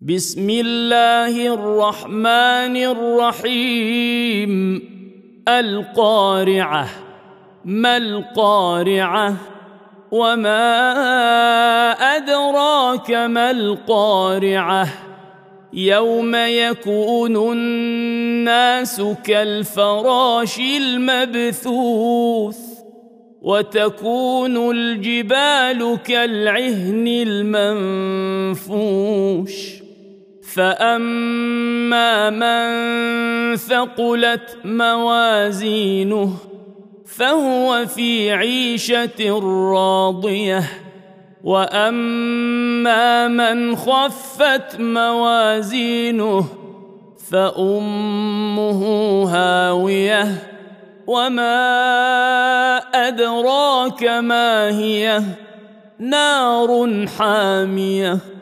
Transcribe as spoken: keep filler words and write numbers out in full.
بسم الله الرحمن الرحيم. القارعة. ما القارعة؟ وما أدراك ما القارعة؟ يوم يكون الناس كالفراش المبثوث وتكون الجبال كالعهن المنفوش. فأما من ثقلت موازينه فهو في عيشة راضية، وأما من خفت موازينه فأمه هاوية، وما أدراك ما هي؟ نار حامية.